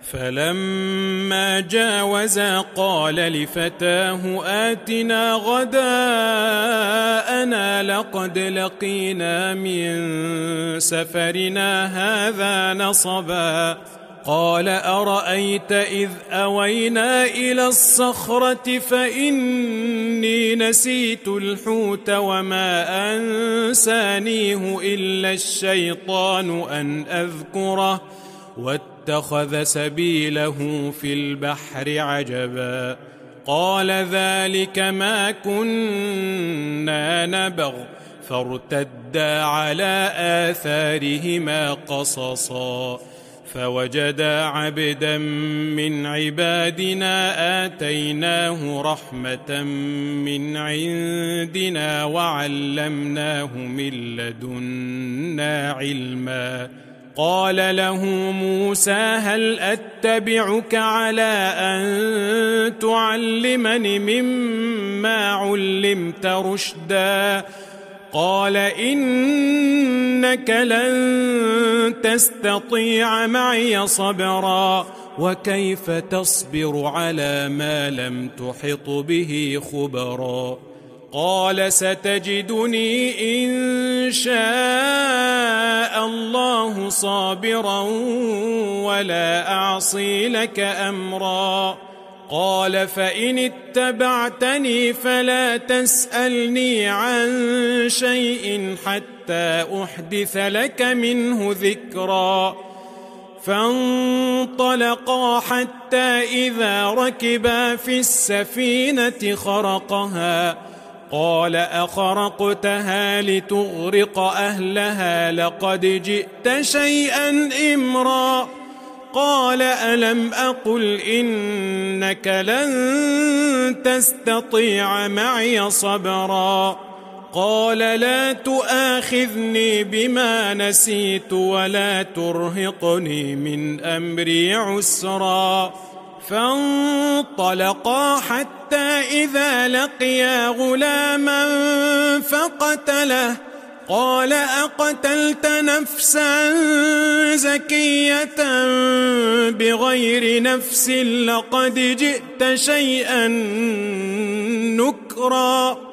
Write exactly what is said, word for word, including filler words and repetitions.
فلما جاوزا قال لفتاه آتنا غداءنا لقد لقينا من سفرنا هذا نصبا قال أرأيت إذ أوينا إلى الصخرة فإني نسيت الحوت وما أنسانيه إلا الشيطان أن أذكره واتخذ سبيله في البحر عجبا قال ذلك ما كنا نبغ فارتدا على آثارهما قصصا فوجدا عبدا من عبادنا آتيناه رحمة من عندنا وعلمناه من لدنا علما قال له موسى هل أتبعك على أن تعلمني مما علمت رشدا قال إنك لن تستطيع معي صبرا وكيف تصبر على ما لم تحط به خبرا قال ستجدني إن شاء الله صابرا ولا أعصي لك أمرا قال فإن اتبعتني فلا تسألني عن شيء حتى أحدث لك منه ذكرا فانطلقا حتى إذا ركبا في السفينة خرقها قال أخرقتها لتغرق أهلها لقد جئت شيئا إمرا قال ألم أقل إنك لن تستطيع معي صبرا قال لا تؤاخذني بما نسيت ولا ترهقني من أمري عسرا فانطلقا حتى إذا لقيا غلاما فقتله قال أقتلت نفسا زكية بغير نفس لقد جئت شيئا نكرا